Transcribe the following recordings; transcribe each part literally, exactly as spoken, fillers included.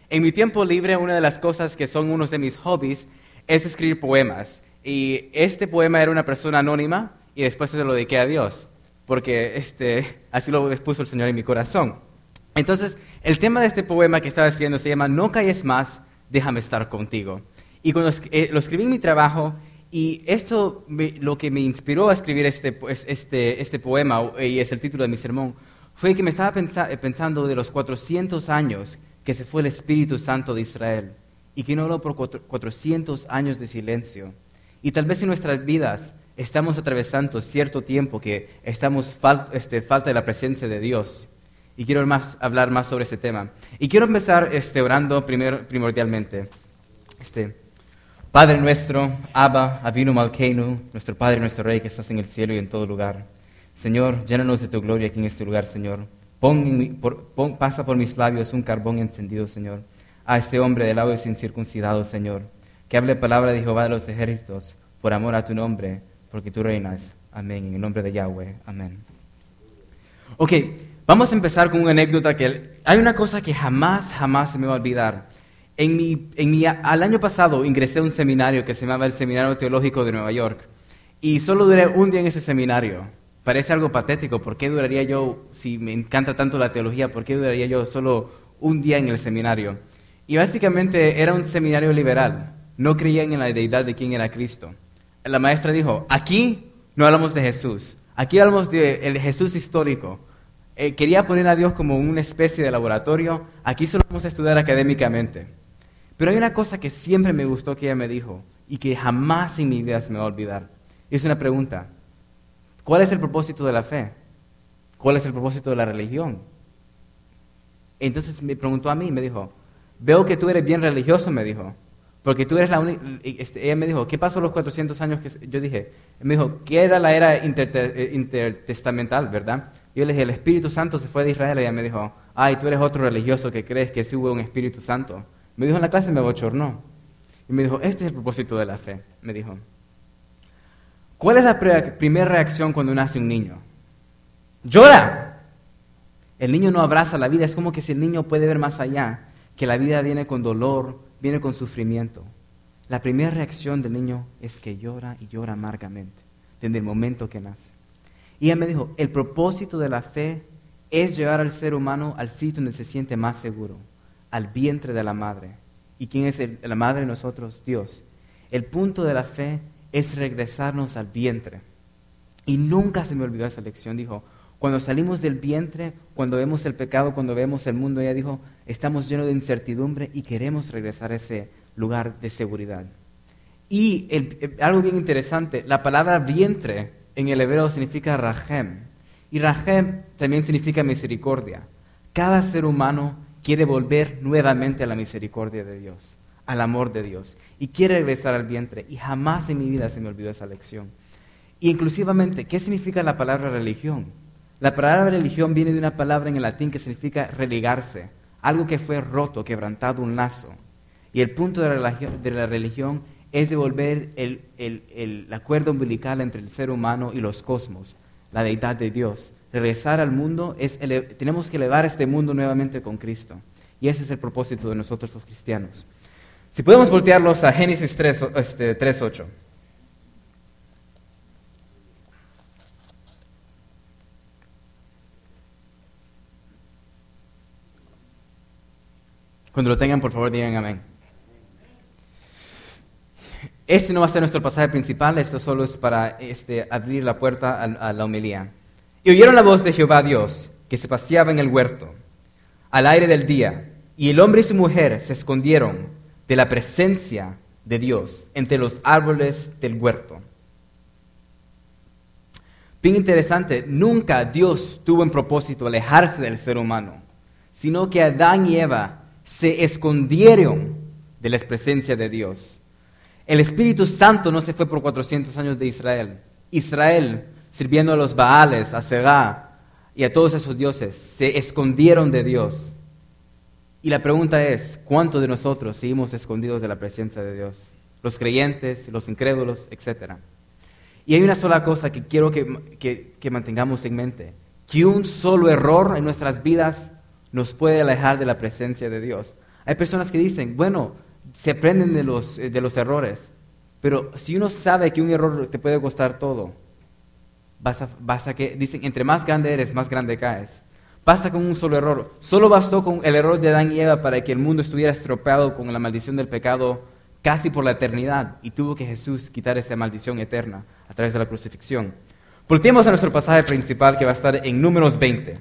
En mi tiempo libre, una de las cosas que son unos de mis hobbies es escribir poemas. Y este poema era una persona anónima y después se lo dediqué a Dios, porque este, así lo puso el Señor en mi corazón. Entonces, el tema de este poema que estaba escribiendo se llama No calles más, déjame estar contigo. Y cuando eh, lo escribí en mi trabajo, y esto me, lo que me inspiró a escribir este, pues, este, este poema, y es el título de mi sermón, fue que me estaba pensa, pensando de los cuatrocientos años que se fue el Espíritu Santo de Israel y que no habló por cuatrocientos años de silencio. Y tal vez en nuestras vidas estamos atravesando cierto tiempo que estamos fal, este, falta de la presencia de Dios. Y quiero más, hablar más sobre ese tema. Y quiero empezar este, orando primero, primordialmente. Este, Padre nuestro, Abba, Avinu Malkeinu, nuestro Padre, nuestro Rey que estás en el cielo y en todo lugar. Señor, llénanos de tu gloria aquí en este lugar, Señor. Pon, en mi, por, pon, pasa por mis labios un carbón encendido, Señor. A este hombre de labios incircuncidados, Señor. Que hable palabra de Jehová de los ejércitos, por amor a tu nombre, porque tú reinas. Amén. En el nombre de Yahweh. Amén. Ok, vamos a empezar con una anécdota que hay una cosa que jamás, jamás se me va a olvidar. En mi, en mi, al año pasado ingresé a un seminario que se llamaba el Seminario Teológico de Nueva York. Y solo duré un día en ese seminario. Parece algo patético. ¿Por qué duraría yo, si me encanta tanto la teología, por qué duraría yo solo un día en el seminario? Y básicamente era un seminario liberal. No creían en la deidad de quién era Cristo. La maestra dijo, aquí no hablamos de Jesús. Aquí hablamos del Jesús histórico. Eh, quería poner a Dios como una especie de laboratorio. Aquí solo vamos a estudiar académicamente. Pero hay una cosa que siempre me gustó que ella me dijo y que jamás en mi vida se me va a olvidar. Y es una pregunta. ¿Cuál es el propósito de la fe? ¿Cuál es el propósito de la religión? Entonces me preguntó a mí, me dijo, veo que tú eres bien religioso, me dijo, porque tú eres la única... Este, ella me dijo, ¿qué pasó los cuatrocientos años que yo dije? Me dijo, ¿qué era la era inter, intertestamental, verdad? Yo le dije, el Espíritu Santo se fue de Israel. Y ella me dijo, ay, tú eres otro religioso que crees que sí hubo un Espíritu Santo. Me dijo en la clase y me bochornó. Y me dijo, este es el propósito de la fe, me dijo. ¿Cuál es la pre- primera reacción cuando nace un niño? ¡Llora! El niño no abraza la vida. Es como que si el niño puede ver más allá, que la vida viene con dolor, viene con sufrimiento. La primera reacción del niño es que llora y llora amargamente, desde el momento que nace. Y ella me dijo, el propósito de la fe es llevar al ser humano al sitio donde se siente más seguro, al vientre de la madre. ¿Y quién es el, la madre de nosotros? Dios. El punto de la fe es regresarnos al vientre. Y nunca se me olvidó esa lección. Dijo, cuando salimos del vientre, cuando vemos el pecado, cuando vemos el mundo, ella dijo, estamos llenos de incertidumbre y queremos regresar a ese lugar de seguridad. Y el, el, algo bien interesante, la palabra vientre en el hebreo significa rahem. Y rahem también significa misericordia. Cada ser humano quiere volver nuevamente a la misericordia de Dios, al amor de Dios, y quiere regresar al vientre, y jamás en mi vida se me olvidó esa lección. Y inclusivamente, ¿qué significa la palabra religión? La palabra religión viene de una palabra en el latín que significa religarse, algo que fue roto, quebrantado, un lazo. Y el punto de la religión, de la religión es devolver el, el, el, la cuerda umbilical entre el ser humano y los cosmos, la deidad de Dios. Regresar al mundo, es ele- tenemos que elevar este mundo nuevamente con Cristo. Y ese es el propósito de nosotros los cristianos. Si podemos voltearlos a Génesis tres, este, tres ocho. Cuando lo tengan, por favor, digan amén. Este no va a ser nuestro pasaje principal, esto solo es para este, abrir la puerta a, a la homilía. Y oyeron la voz de Jehová Dios, que se paseaba en el huerto, al aire del día, y el hombre y su mujer se escondieron de la presencia de Dios entre los árboles del huerto. Bien interesante, nunca Dios tuvo en propósito alejarse del ser humano, sino que Adán y Eva se escondieron de la presencia de Dios. El Espíritu Santo no se fue por cuatrocientos años de Israel. Israel, sirviendo a los Baales, a Segá y a todos esos dioses, se escondieron de Dios. Y la pregunta es, ¿cuántos de nosotros seguimos escondidos de la presencia de Dios? Los creyentes, los incrédulos, etcétera. Y hay una sola cosa que quiero que, que, que mantengamos en mente, que un solo error en nuestras vidas nos puede alejar de la presencia de Dios. Hay personas que dicen, bueno, se aprenden de los, de los errores, pero si uno sabe que un error te puede costar todo, vas a, vas a que, dicen, entre más grande eres, más grande caes. Basta con un solo error. Solo bastó con el error de Adán y Eva para que el mundo estuviera estropeado con la maldición del pecado casi por la eternidad, y tuvo que Jesús quitar esa maldición eterna a través de la crucifixión. Volteemos a nuestro pasaje principal, que va a estar en Números veinte.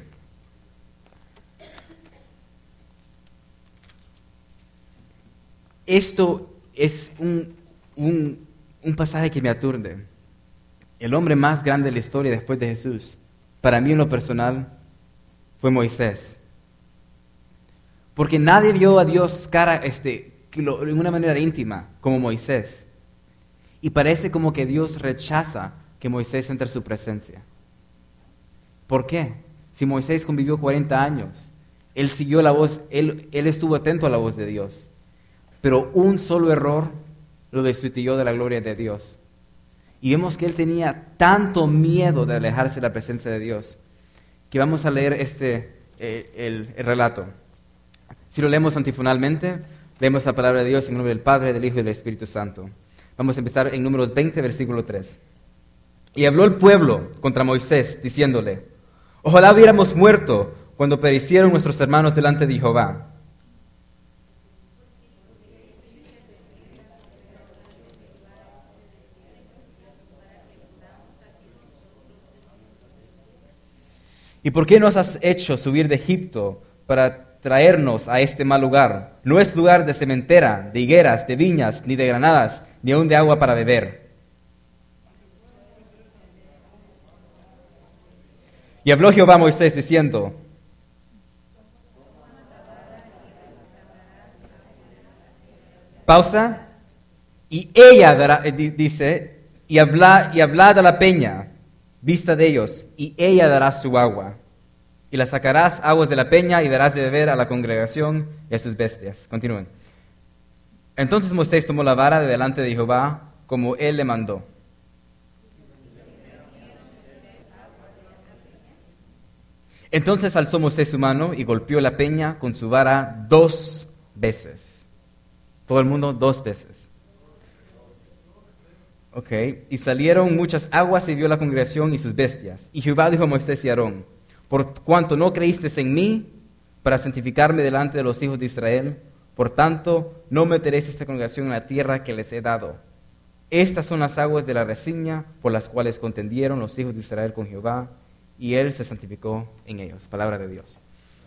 Esto es un, un, un pasaje que me aturde. El hombre más grande de la historia después de Jesús, para mí en lo personal, fue Moisés. Porque nadie vio a Dios cara, este, de una manera íntima como Moisés. Y parece como que Dios rechaza que Moisés entre en su presencia. ¿Por qué? Si Moisés convivió cuarenta años, él siguió la voz, él, él estuvo atento a la voz de Dios. Pero un solo error lo destituyó de la gloria de Dios. Y vemos que él tenía tanto miedo de alejarse de la presencia de Dios, que vamos a leer este, eh, el, el relato. Si lo leemos antifonalmente, leemos la palabra de Dios en nombre del Padre, del Hijo y del Espíritu Santo. Vamos a empezar en Números veinte, versículo tres. Y habló el pueblo contra Moisés, diciéndole, ojalá hubiéramos muerto cuando perecieron nuestros hermanos delante de Jehová. ¿Y por qué nos has hecho subir de Egipto para traernos a este mal lugar? No es lugar de sementera, de higueras, de viñas, ni de granadas, ni aun de agua para beber. Y habló Jehová a Moisés diciendo, pausa, y ella dará, dice, y habla, y hablad a la peña, vista de ellos, y ella dará su agua. Y la sacarás aguas de la peña y darás de beber a la congregación y a sus bestias. Continúen. Entonces Moisés tomó la vara de delante de Jehová, como él le mandó. Entonces alzó Moisés su mano y golpeó la peña con su vara dos veces. Todo el mundo dos veces. Ok, y salieron muchas aguas y vio la congregación y sus bestias. Y Jehová dijo a Moisés y a Aarón, por cuanto no creísteis en mí para santificarme delante de los hijos de Israel, por tanto no meteréis esta congregación en la tierra que les he dado. Estas son las aguas de la resiña por las cuales contendieron los hijos de Israel con Jehová, y él se santificó en ellos. Palabra de Dios.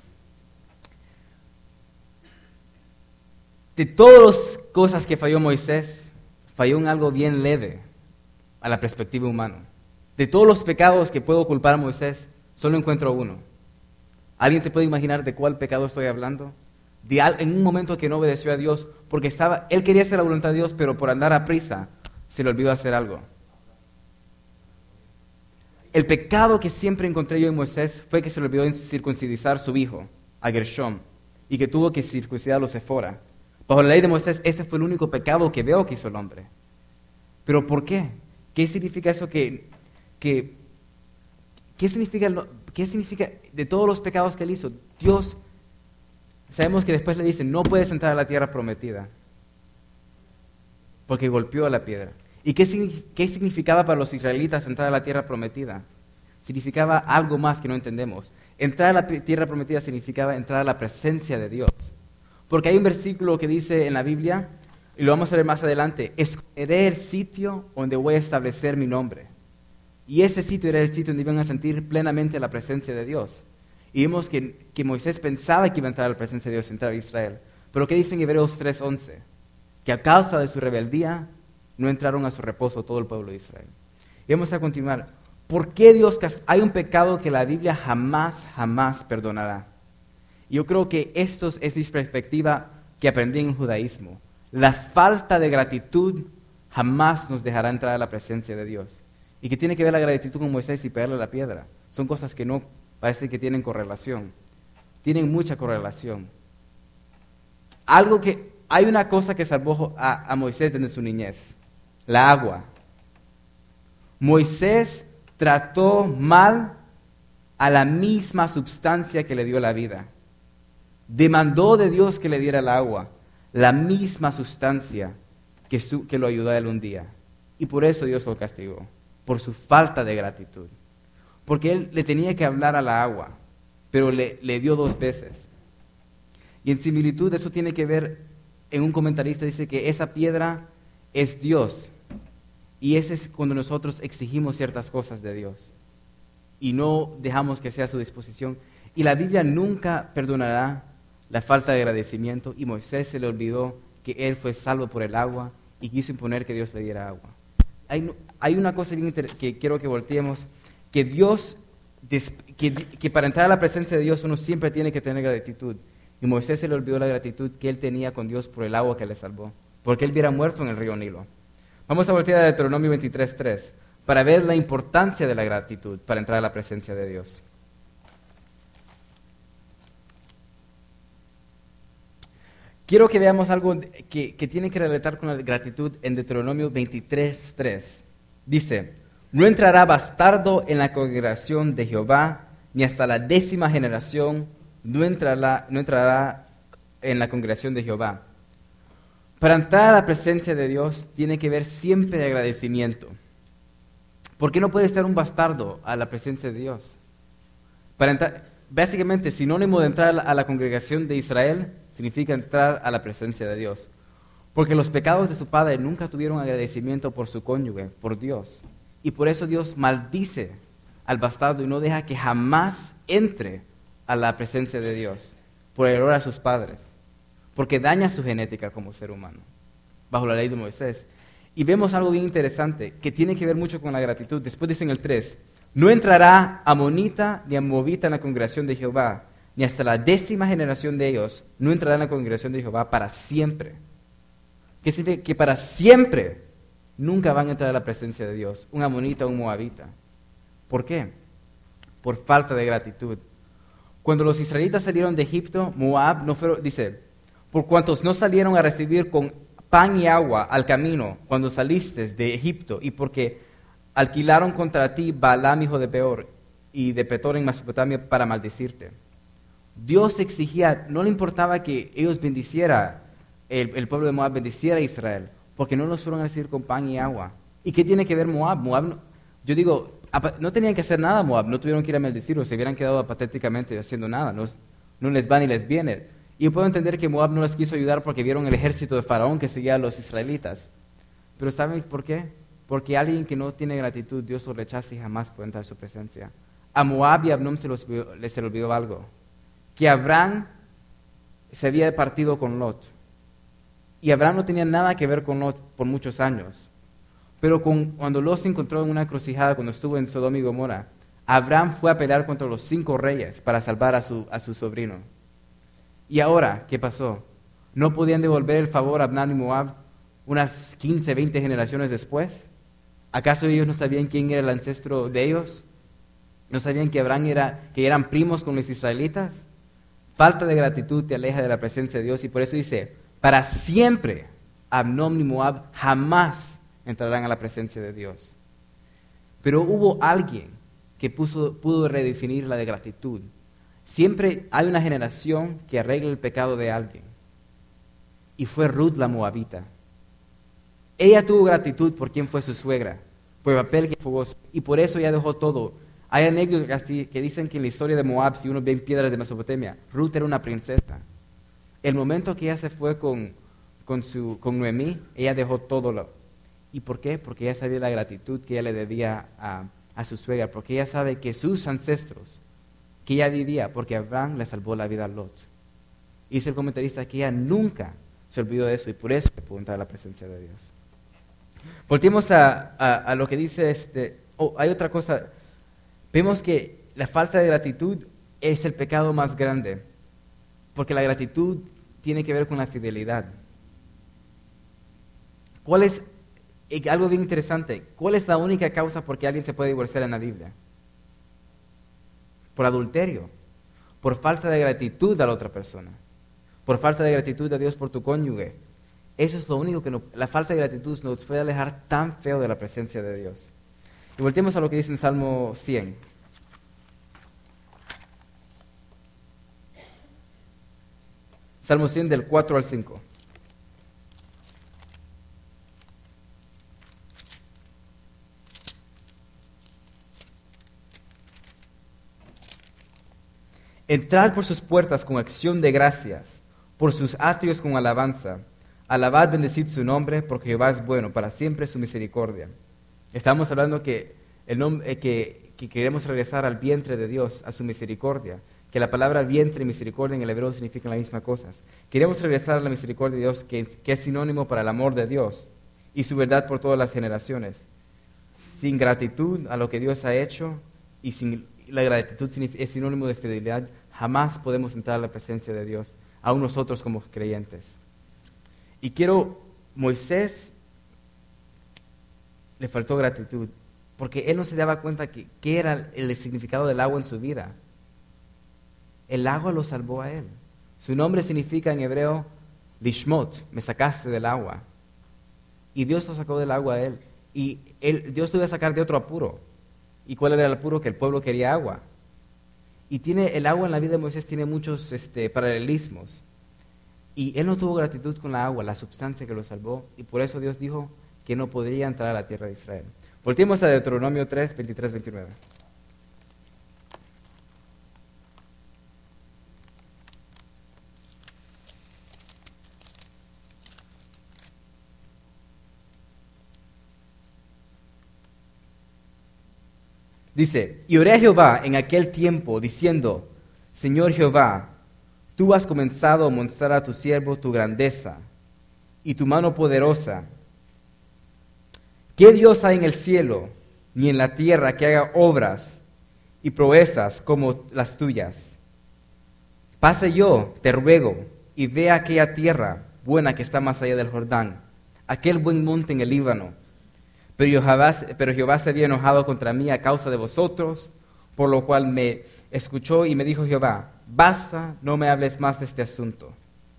De todas las cosas que falló Moisés, falló en algo bien leve a la perspectiva humana. De todos los pecados que puedo culpar a Moisés, solo encuentro uno. ¿Alguien se puede imaginar de cuál pecado estoy hablando? De al, en un momento que no obedeció a Dios, porque estaba, él quería hacer la voluntad de Dios, pero por andar a prisa, se le olvidó hacer algo. El pecado que siempre encontré yo en Moisés fue que se le olvidó circuncidar su hijo, a Gershom, y que tuvo que circuncidar a Sefora. Bajo la ley de Moisés, ese fue el único pecado que veo que hizo el hombre. ¿Pero por qué? ¿Qué significa eso que... que ¿qué, significa, ¿Qué significa de todos los pecados que él hizo? Dios, sabemos que después le dice, no puedes entrar a la tierra prometida, porque golpeó a la piedra. ¿Y qué, qué significaba para los israelitas entrar a la tierra prometida? Significaba algo más que no entendemos. Entrar a la tierra prometida significaba entrar a la presencia de Dios. Porque hay un versículo que dice en la Biblia, y lo vamos a ver más adelante, escogeré el sitio donde voy a establecer mi nombre. Y ese sitio era el sitio donde iban a sentir plenamente la presencia de Dios. Y vimos que, que Moisés pensaba que iba a entrar a la presencia de Dios, entrar a Israel. Pero ¿qué dice en Hebreos tres once? Que a causa de su rebeldía no entraron a su reposo todo el pueblo de Israel. Y vamos a continuar. ¿Por qué Dios? Hay un pecado que la Biblia jamás, jamás perdonará. Yo creo que esto es mi perspectiva que aprendí en el judaísmo. La falta de gratitud jamás nos dejará entrar a la presencia de Dios. ¿Y qué tiene que ver la gratitud con Moisés y pegarle la piedra? Son cosas que no parece que tienen correlación. Tienen mucha correlación. Algo que, hay una cosa que salvó a, a Moisés desde su niñez. La agua. Moisés trató mal a la misma sustancia que le dio la vida. demandó de Dios que le diera el agua, la misma sustancia que, su, que lo ayudó a él un día. Y por eso Dios lo castigó, por su falta de gratitud. Porque él le tenía que hablar a la agua, pero le, le dio dos veces. Y en similitud eso tiene que ver, en un comentarista dice que esa piedra es Dios. Y ese es cuando nosotros exigimos ciertas cosas de Dios y no dejamos que sea a su disposición. Y la Biblia nunca perdonará la falta de agradecimiento, y Moisés se le olvidó que él fue salvo por el agua y quiso imponer que Dios le diera agua. Hay, hay una cosa bien inter- que quiero que volteemos, que Dios, que, que para entrar a la presencia de Dios uno siempre tiene que tener gratitud. Y Moisés se le olvidó la gratitud que él tenía con Dios por el agua que le salvó, porque él hubiera muerto en el río Nilo. Vamos a voltear a Deuteronomio veintitrés tres para ver la importancia de la gratitud para entrar a la presencia de Dios. Quiero que veamos algo que, que tiene que relatar con la gratitud en Deuteronomio veintitrés tres. Dice, no entrará bastardo en la congregación de Jehová, ni hasta la décima generación no entrará, no entrará en la congregación de Jehová. Para entrar a la presencia de Dios tiene que ver siempre de agradecimiento. ¿Por qué no puede estar un bastardo a la presencia de Dios? Para entrar, básicamente, sinónimo de entrar a la, a la congregación de Israel significa entrar a la presencia de Dios. Porque los pecados de su padre nunca tuvieron agradecimiento por su cónyuge, por Dios. Y por eso Dios maldice al bastardo y no deja que jamás entre a la presencia de Dios por el error a sus padres. Porque daña su genética como ser humano, bajo la ley de Moisés. Y vemos algo bien interesante, que tiene que ver mucho con la gratitud. Después dice en el tres, no entrará amonita ni amovita en la congregación de Jehová, ni hasta la décima generación de ellos no entrará en la congregación de Jehová para siempre. ¿Qué significa? Que para siempre nunca van a entrar a la presencia de Dios, un amonita o un moabita. ¿Por qué? Por falta de gratitud. Cuando los israelitas salieron de Egipto, Moab no fueron, dice, por cuantos no salieron a recibir con pan y agua al camino cuando saliste de Egipto, y porque alquilaron contra ti Balaam hijo de Beor y de Petor en Mesopotamia para maldecirte. Dios exigía, no le importaba que ellos bendiciera, el, el pueblo de Moab bendiciera a Israel, porque no los fueron a recibir con pan y agua. ¿Y qué tiene que ver Moab? Moab, no, yo digo, no tenían que hacer nada Moab, no tuvieron que ir a maldecirlos, se hubieran quedado patéticamente haciendo nada, no, no les va ni les viene. Y yo puedo entender que Moab no les quiso ayudar porque vieron el ejército de Faraón que seguía a los israelitas. Pero ¿saben por qué? Porque alguien que no tiene gratitud, Dios lo rechaza y jamás puede entrar a su presencia. A Moab y a Abnom se les olvidó, les olvidó algo. Que Abraham se había partido con Lot. Y Abraham no tenía nada que ver con Lot por muchos años. Pero con, cuando Lot se encontró en una encrucijada, cuando estuvo en Sodoma y Gomorra, Abraham fue a pelear contra los cinco reyes para salvar a su, a su sobrino. Y ahora, ¿qué pasó? ¿No podían devolver el favor a Abnom y Moab unas quince, veinte generaciones después? ¿Acaso ellos no sabían quién era el ancestro de ellos? ¿No sabían que Abraham era, que eran primos con los israelitas? Falta de gratitud te aleja de la presencia de Dios, y por eso dice, para siempre Abnom y Moab jamás entrarán a la presencia de Dios. Pero hubo alguien que puso, pudo redefinir la de gratitud. Siempre hay una generación que arregla el pecado de alguien. Y fue Ruth la moabita. Ella tuvo gratitud por quien fue su suegra, por el papel que jugó, y por eso ella dejó todo. Hay anécdotas que dicen que en la historia de Moab, si uno ve en piedras de Mesopotamia, Ruth era una princesa. El momento que ella se fue con, con, su, con Noemí, ella dejó todo. Lo, ¿Y por qué? Porque ella sabía la gratitud que ella le debía a, a su suegra, porque ella sabe que sus ancestros, que ella vivía, porque Abraham le salvó la vida a Lot. Y dice el comentarista que ella nunca se olvidó de eso, y por eso pudo entrar a la presencia de Dios. Voltemos a, a, a lo que dice este... Oh, hay otra cosa. Vemos que la falta de gratitud es el pecado más grande, porque la gratitud tiene que ver con la fidelidad. ¿Cuál es, algo bien interesante, cuál es la única causa por que alguien se puede divorciar en la Biblia? Por adulterio, por falta de gratitud a la otra persona, por falta de gratitud a Dios por tu cónyuge. Eso es lo único que no, la falta de gratitud nos puede alejar tan feo de la presencia de Dios. Y volteemos a lo que dice en Salmo cien. Salmo cien del cuatro al cinco. Entrad por sus puertas con acción de gracias, por sus atrios con alabanza. Alabad, bendecid su nombre, porque Jehová es bueno, para siempre su misericordia. Estamos hablando que, el nombre, eh, que, que queremos regresar al vientre de Dios, a su misericordia, que la palabra vientre y misericordia en el hebreo significan la misma cosa. Queremos regresar a la misericordia de Dios, que, que es sinónimo para el amor de Dios y su verdad por todas las generaciones. Sin gratitud a lo que Dios ha hecho, y sin la gratitud es sinónimo de fidelidad, jamás podemos entrar a la presencia de Dios, aún nosotros como creyentes. Y quiero, Moisés le faltó gratitud, porque él no se daba cuenta que, qué era el significado del agua en su vida. El agua lo salvó a él. Su nombre significa en hebreo, Lishmot, me sacaste del agua. Y Dios lo sacó del agua a él. Y él, Dios lo iba a sacar de otro apuro. ¿Y cuál era el apuro? Que el pueblo quería agua. Y tiene, el agua en la vida de Moisés tiene muchos este, paralelismos. Y él no tuvo gratitud con la agua, la sustancia que lo salvó. Y por eso Dios dijo que no podría entrar a la tierra de Israel. Volteemos a Deuteronomio tres, veintitrés, veintinueve. Dice, y oré a Jehová en aquel tiempo, diciendo, Señor Jehová, tú has comenzado a mostrar a tu siervo tu grandeza y tu mano poderosa. ¿Qué Dios hay en el cielo ni en la tierra que haga obras y proezas como las tuyas? Pase yo, te ruego, y vea aquella tierra buena que está más allá del Jordán, aquel buen monte en el Líbano. Pero Jehová, pero Jehová se había enojado contra mí a causa de vosotros, por lo cual me escuchó y me dijo Jehová, basta, no me hables más de este asunto.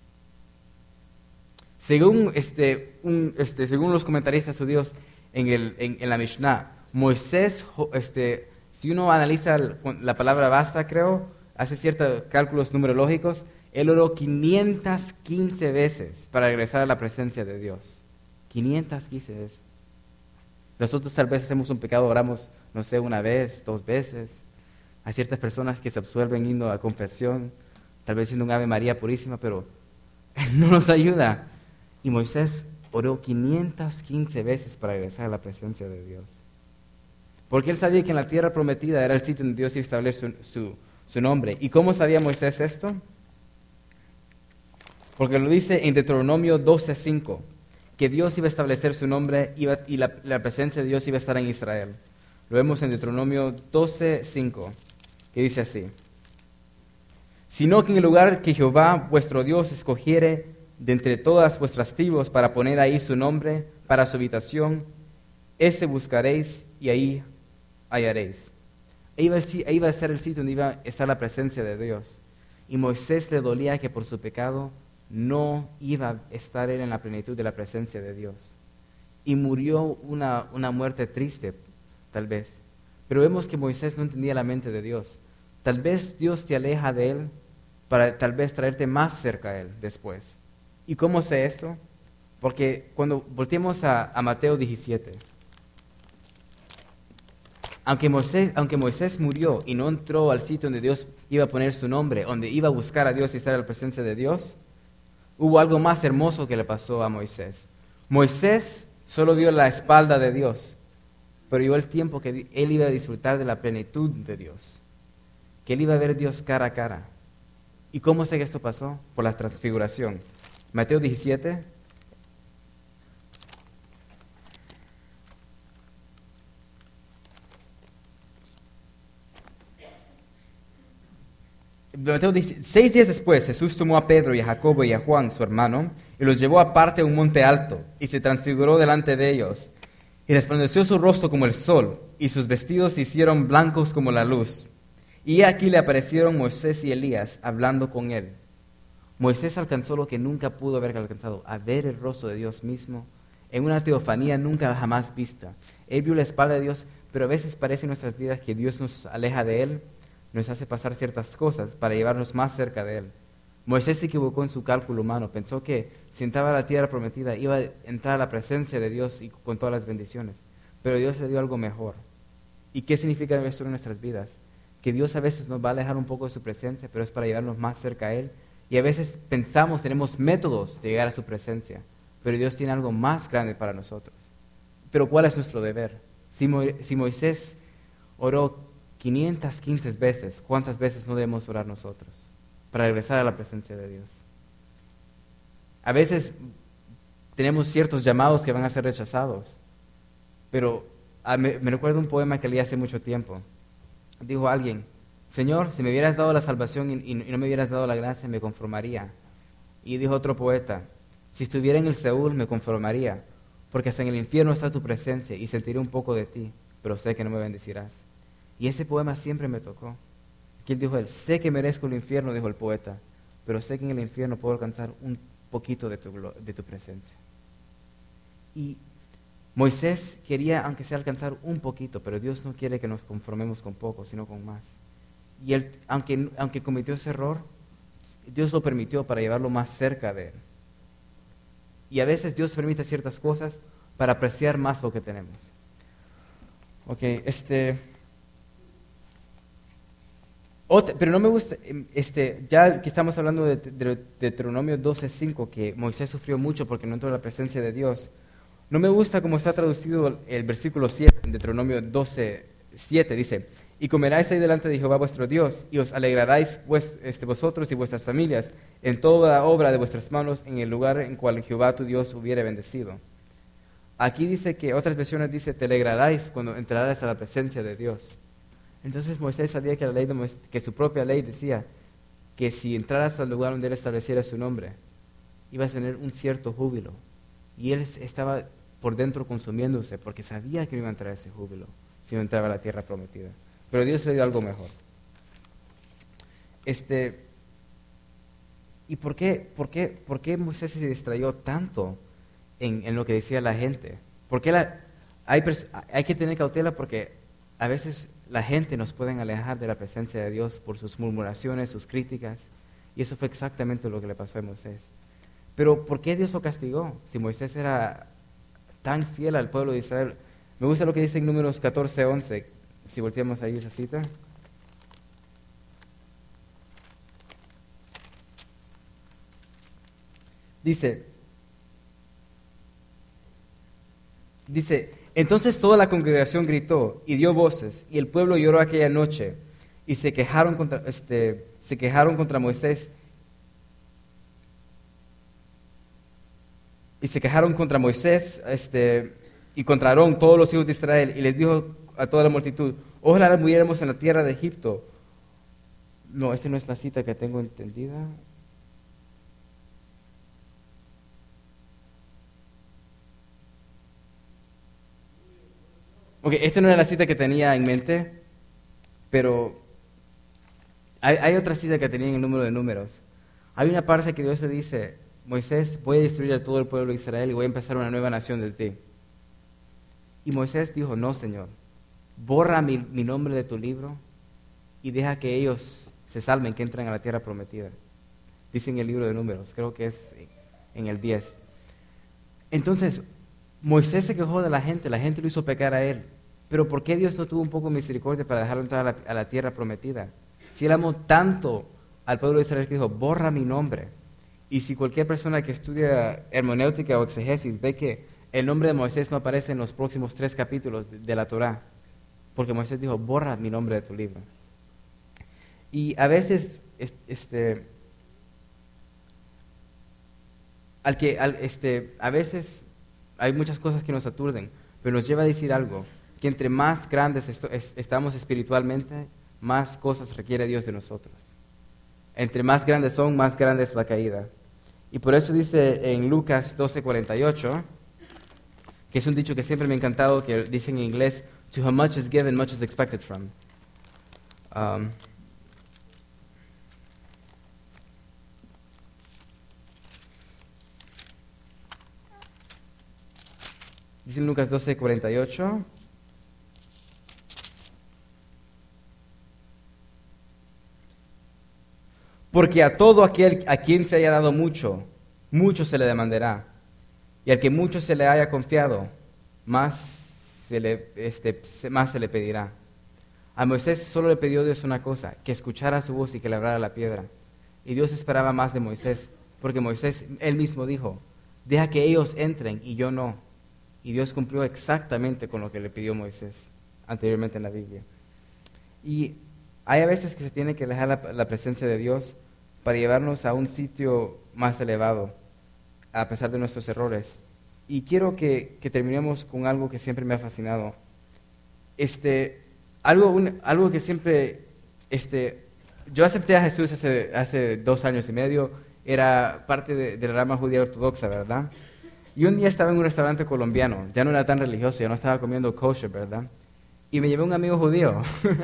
Según, este, un, este, según los comentaristas judíos en, el, en, en la Mishnah, Moisés, este, si uno analiza la palabra basta, creo, hace ciertos cálculos numerológicos, él oró quinientas quince veces para regresar a la presencia de Dios. quinientas quince veces. Nosotros tal vez hacemos un pecado, oramos, no sé, una vez, dos veces. Hay ciertas personas que se absuelven yendo a confesión, tal vez siendo un Ave María purísima, pero no nos ayuda. Y Moisés oró quinientas quince veces para regresar a la presencia de Dios. Porque él sabía que en la tierra prometida era el sitio donde Dios iba a establecer su, su, su nombre. ¿Y cómo sabía Moisés esto? Porque lo dice en Deuteronomio doce cinco. Que Dios iba a establecer su nombre iba, y la, la presencia de Dios iba a estar en Israel. Lo vemos en Deuteronomio doce cinco, que dice así. Sino que en el lugar que Jehová vuestro Dios escogiere de entre todas vuestras tribus para poner ahí su nombre para su habitación, ese buscaréis y ahí hallaréis. Ahí iba, ahí iba a ser el sitio donde iba a estar la presencia de Dios. Y Moisés le dolía que por su pecado no iba a estar él en la plenitud de la presencia de Dios. Y murió una, una muerte triste, tal vez. Pero vemos que Moisés no entendía la mente de Dios. Tal vez Dios te aleja de él para tal vez traerte más cerca a él después. ¿Y cómo sé esto? Porque cuando volteemos a, a Mateo diecisiete, aunque Moisés, aunque Moisés murió y no entró al sitio donde Dios iba a poner su nombre, donde iba a buscar a Dios y estar en la presencia de Dios, hubo algo más hermoso que le pasó a Moisés. Moisés solo vio la espalda de Dios, pero vio el tiempo que él iba a disfrutar de la plenitud de Dios, que él iba a ver a Dios cara a cara. ¿Y cómo sé que esto pasó? Por la transfiguración. Mateo diecisiete. Mateo dice, seis días después Jesús tomó a Pedro y a Jacobo y a Juan, su hermano, y los llevó aparte a un monte alto, y se transfiguró delante de ellos. Y resplandeció su rostro como el sol, y sus vestidos se hicieron blancos como la luz. Y aquí le aparecieron Moisés y Elías, hablando con él. Moisés alcanzó lo que nunca pudo haber alcanzado, a ver el rostro de Dios mismo, en una teofanía nunca jamás vista. Él vio la espalda de Dios, pero a veces parece en nuestras vidas que Dios nos aleja de Él, nos hace pasar ciertas cosas para llevarnos más cerca de Él. Moisés se equivocó en su cálculo humano, pensó que si entraba a la tierra prometida iba a entrar a la presencia de Dios y con todas las bendiciones, pero Dios le dio algo mejor. ¿Y qué significa esto en nuestras vidas? Que Dios a veces nos va a alejar un poco de su presencia, pero es para llevarnos más cerca a Él. Y a veces pensamos, tenemos métodos de llegar a su presencia, pero Dios tiene algo más grande para nosotros. Pero ¿cuál es nuestro deber? Si, Mo si Moisés oró quinientas quince veces, ¿cuántas veces no debemos orar nosotros para regresar a la presencia de Dios? A veces tenemos ciertos llamados que van a ser rechazados, pero ah, me, me recuerdo un poema que leí hace mucho tiempo. Dijo alguien: Señor, si me hubieras dado la salvación y, y, y no me hubieras dado la gracia, me conformaría. Y dijo otro poeta: si estuviera en el Seúl, me conformaría, porque hasta en el infierno está tu presencia y sentiré un poco de ti, pero sé que no me bendecirás. Y ese poema siempre me tocó. ¿Quién dijo él? Sé que merezco el infierno, dijo el poeta, pero sé que en el infierno puedo alcanzar un poquito de tu, de tu presencia. Y Moisés quería, aunque sea, alcanzar un poquito, pero Dios no quiere que nos conformemos con poco, sino con más. Y él, aunque, aunque cometió ese error, Dios lo permitió para llevarlo más cerca de Él. Y a veces Dios permite ciertas cosas para apreciar más lo que tenemos. Ok, este... Otra, pero no me gusta, este, ya que estamos hablando de, de, de Deuteronomio doce cinco, que Moisés sufrió mucho porque no entró en la presencia de Dios. No me gusta cómo está traducido el, el versículo siete en Deuteronomio doce siete, dice: y comeráis ahí delante de Jehová vuestro Dios, y os alegraréis pues, este, vosotros y vuestras familias en toda obra de vuestras manos en el lugar en cual Jehová tu Dios hubiere bendecido. Aquí dice que, otras versiones dice, te alegraréis cuando entrarás a la presencia de Dios. Entonces Moisés sabía que, la ley de Moisés, que su propia ley decía que si entraras al lugar donde Él estableciera su nombre, ibas a tener un cierto júbilo. Y Él estaba por dentro consumiéndose porque sabía que no iba a entrar a ese júbilo si no entraba a la tierra prometida. Pero Dios le dio algo mejor. Este, ¿Y por qué, por qué, por qué Moisés se distrayó tanto en, en lo que decía la gente? Porque la, hay, hay que tener cautela porque a veces la gente nos puede alejar de la presencia de Dios por sus murmuraciones, sus críticas, y eso fue exactamente lo que le pasó a Moisés. Pero ¿por qué Dios lo castigó? Si Moisés era tan fiel al pueblo de Israel. Me gusta lo que dice en Números catorce once, si volteamos ahí esa cita. Dice, dice, entonces toda la congregación gritó y dio voces, y el pueblo lloró aquella noche, y se quejaron contra, este, se quejaron contra Moisés, y se quejaron contra Moisés este, y contra Aarón, todos los hijos de Israel, y les dijo a toda la multitud: ojalá muriéramos en la tierra de Egipto. No, esta no es la cita que tengo entendida. Ok, esta no era la cita que tenía en mente, pero hay, hay otra cita que tenía en el número de números. Hay una parte que Dios le dice: Moisés, voy a destruir a todo el pueblo de Israel y voy a empezar una nueva nación de ti. Y Moisés dijo: no, Señor, borra mi, mi nombre de tu libro y deja que ellos se salven, que entren a la tierra prometida. Dice en el libro de números, creo que es en el diez. Entonces, Moisés se quejó de la gente, la gente lo hizo pecar a él. Pero ¿por qué Dios no tuvo un poco de misericordia para dejarlo entrar a la, a la tierra prometida? Si él amó tanto al pueblo de Israel que dijo: borra mi nombre. Y si cualquier persona que estudia hermenéutica o exegesis ve que el nombre de Moisés no aparece en los próximos tres capítulos de, de la Torá, porque Moisés dijo: borra mi nombre de tu libro. Y a veces, este, al que, al, este, a veces hay muchas cosas que nos aturden, pero nos lleva a decir algo, que entre más grandes esto, es, estamos espiritualmente, más cosas requiere Dios de nosotros. Entre más grandes son, más grande es la caída. Y por eso dice en Lucas doce cuarenta y ocho, que es un dicho que siempre me ha encantado, que dice en inglés: to whom much is given, much is expected from. Um, dice en Lucas doce cuarenta y ocho, Porque a todo aquel a quien se haya dado mucho, mucho se le demandará. Y al que mucho se le haya confiado, más se le, este, más se le pedirá. A Moisés solo le pidió Dios una cosa, que escuchara su voz y que labrara la piedra. Y Dios esperaba más de Moisés, porque Moisés, él mismo dijo, deja que ellos entren y yo no. Y Dios cumplió exactamente con lo que le pidió Moisés anteriormente en la Biblia. Y hay a veces que se tiene que dejar la, la presencia de Dios para llevarnos a un sitio más elevado, a pesar de nuestros errores. Y quiero que, que terminemos con algo que siempre me ha fascinado. Este, algo, un, algo que siempre, este, yo acepté a Jesús hace, hace dos años y medio, era parte de, de la rama judía ortodoxa, ¿verdad? Y un día estaba en un restaurante colombiano, ya no era tan religioso, ya no estaba comiendo kosher, ¿verdad? Y me llevé un amigo judío.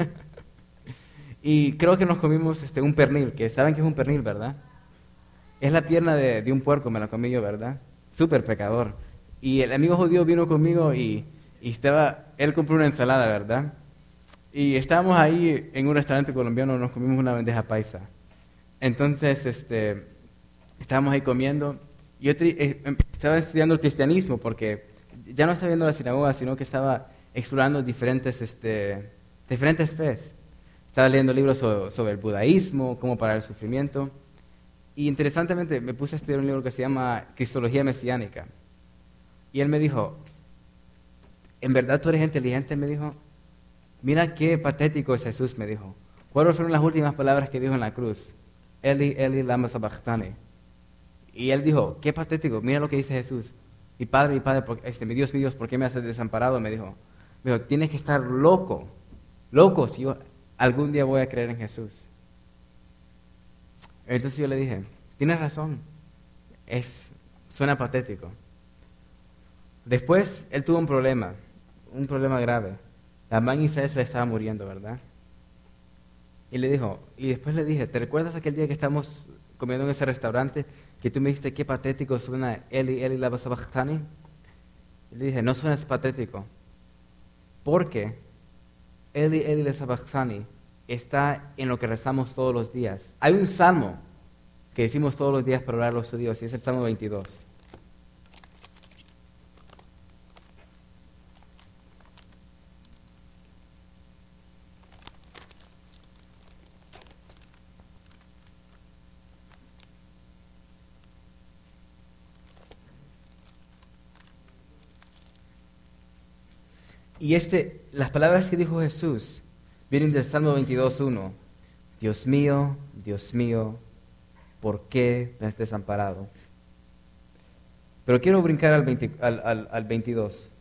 Y creo que nos comimos este, un pernil, que saben que es un pernil, ¿verdad? Es la pierna de, de un puerco, me la comí yo, ¿verdad? Súper pecador. Y el amigo judío vino conmigo y, y estaba, él compró una ensalada, ¿verdad? Y estábamos ahí en un restaurante colombiano, nos comimos una bandeja paisa. Entonces, este, estábamos ahí comiendo. Y yo tri- eh, em- estaba estudiando el cristianismo porque ya no estaba viendo la sinagoga, sino que estaba explorando diferentes, este, diferentes fes. Estaba leyendo libros sobre, sobre el budaísmo, cómo parar el sufrimiento. Y interesantemente me puse a estudiar un libro que se llama Cristología Mesiánica. Y él me dijo, ¿en verdad tú eres inteligente? Me dijo, mira qué patético es Jesús, me dijo. ¿Cuáles fueron las últimas palabras que dijo en la cruz? Eli, Eli, lama sabachthani. Y él dijo, qué patético, mira lo que dice Jesús. Mi padre, mi padre, por, este, mi Dios, mi Dios, ¿por qué me haces desamparado? Me dijo, me dijo, tienes que estar loco, loco si yo algún día voy a creer en Jesús. Entonces yo le dije, tienes razón, es, suena patético. Después él tuvo un problema, un problema grave. La man Israel se le estaba muriendo, ¿verdad? Y le dijo, y después le dije, ¿te recuerdas aquel día que estamos comiendo en ese restaurante que tú me dijiste qué patético suena Eli, Eli, lama sabachthani? Y le dije, no suena patético, porque Eli, Eli, lama sabachthani está en lo que rezamos todos los días. Hay un salmo que decimos todos los días para orar a los judíos, y es el Salmo veintidós. Y este, las palabras que dijo Jesús vienen del Salmo veintidós, uno. Dios mío, Dios mío, ¿por qué me has desamparado? Pero quiero brincar al, veinte, al, al, al veintidós.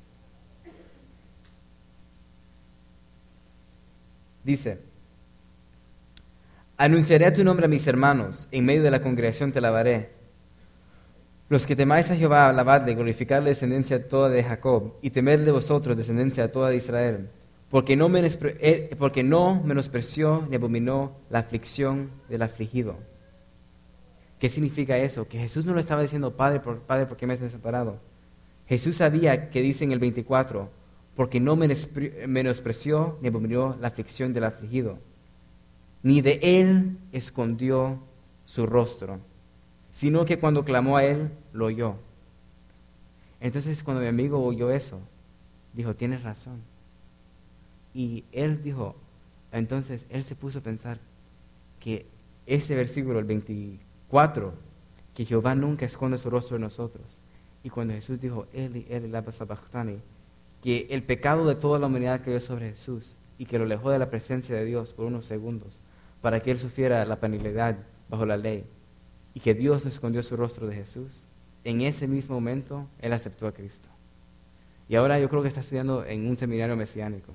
Dice, anunciaré tu nombre a mis hermanos, en medio de la congregación te alabaré. Los que temáis a Jehová, alabadle, glorificad la descendencia toda de Jacob, y temed de vosotros, descendencia toda de Israel. Porque no, menospre- eh, porque no menospreció ni abominó la aflicción del afligido. ¿Qué significa eso? Que Jesús no le estaba diciendo, Padre, por, Padre, ¿por qué me has desamparado? Jesús sabía que dice en el veinticuatro, porque no menospre- menospreció ni abominó la aflicción del afligido. Ni de él escondió su rostro, sino que cuando clamó a él, lo oyó. Entonces, cuando mi amigo oyó eso, dijo, tienes razón. Y él dijo, entonces él se puso a pensar que ese versículo, el veinticuatro, que Jehová nunca esconde su rostro de nosotros. Y cuando Jesús dijo, Eli, Eli, lama sabachthani, que el pecado de toda la humanidad cayó sobre Jesús y que lo alejó de la presencia de Dios por unos segundos para que él sufriera la penalidad bajo la ley y que Dios no escondió su rostro de Jesús, en ese mismo momento él aceptó a Cristo. Y ahora yo creo que está estudiando en un seminario mesiánico.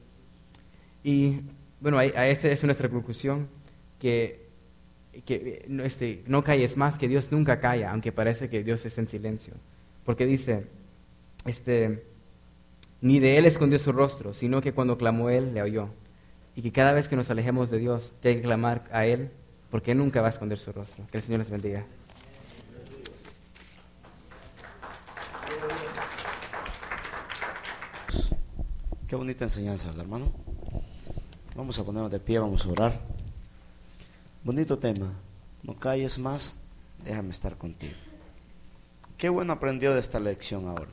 Y bueno, a, a esta es nuestra conclusión, que, que no, este, no calles más, que Dios nunca calla, aunque parece que Dios está en silencio. Porque dice, este, ni de él escondió su rostro, sino que cuando clamó él, le oyó. Y que cada vez que nos alejemos de Dios, que hay que clamar a él, porque él nunca va a esconder su rostro. Que el Señor les bendiga. Qué bonita enseñanza, ¿verdad, hermano? Vamos a ponernos de pie, vamos a orar. Bonito tema. No calles más, déjame estar contigo. Qué bueno aprendió de esta lección ahora.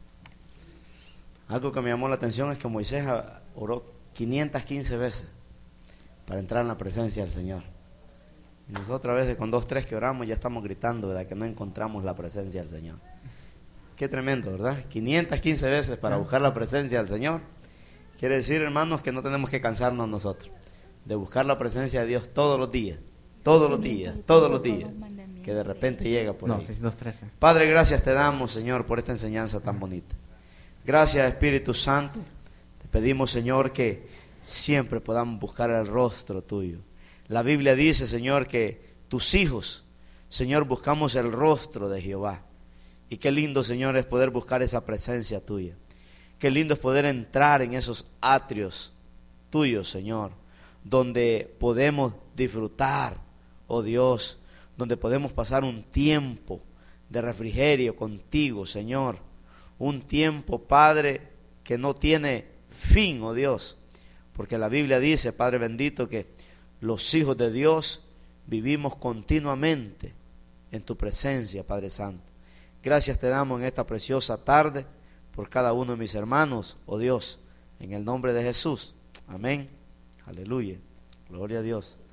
Algo que me llamó la atención es que Moisés oró quinientas quince veces para entrar en la presencia del Señor. Y nosotros a veces con dos, tres que oramos ya estamos gritando, ¿verdad?, que no encontramos la presencia del Señor. Qué tremendo, ¿verdad? quinientas quince veces para buscar la presencia del Señor. Quiere decir, hermanos, que no tenemos que cansarnos nosotros de buscar la presencia de Dios todos los días, todos los días, todos los días, que de repente llega por ahí. Padre, gracias te damos, Señor, por esta enseñanza tan bonita. Gracias, Espíritu Santo. Te pedimos, Señor, que siempre podamos buscar el rostro tuyo. La Biblia dice, Señor, que tus hijos, Señor, buscamos el rostro de Jehová. Y qué lindo, Señor, es poder buscar esa presencia tuya. Qué lindo es poder entrar en esos atrios tuyos, Señor, donde podemos disfrutar, oh Dios, donde podemos pasar un tiempo de refrigerio contigo, Señor. Un tiempo, Padre, que no tiene fin, oh Dios. Porque la Biblia dice, Padre bendito, que los hijos de Dios vivimos continuamente en tu presencia, Padre Santo. Gracias te damos en esta preciosa tarde por cada uno de mis hermanos, oh Dios, en el nombre de Jesús. Amén. Aleluya. Gloria a Dios.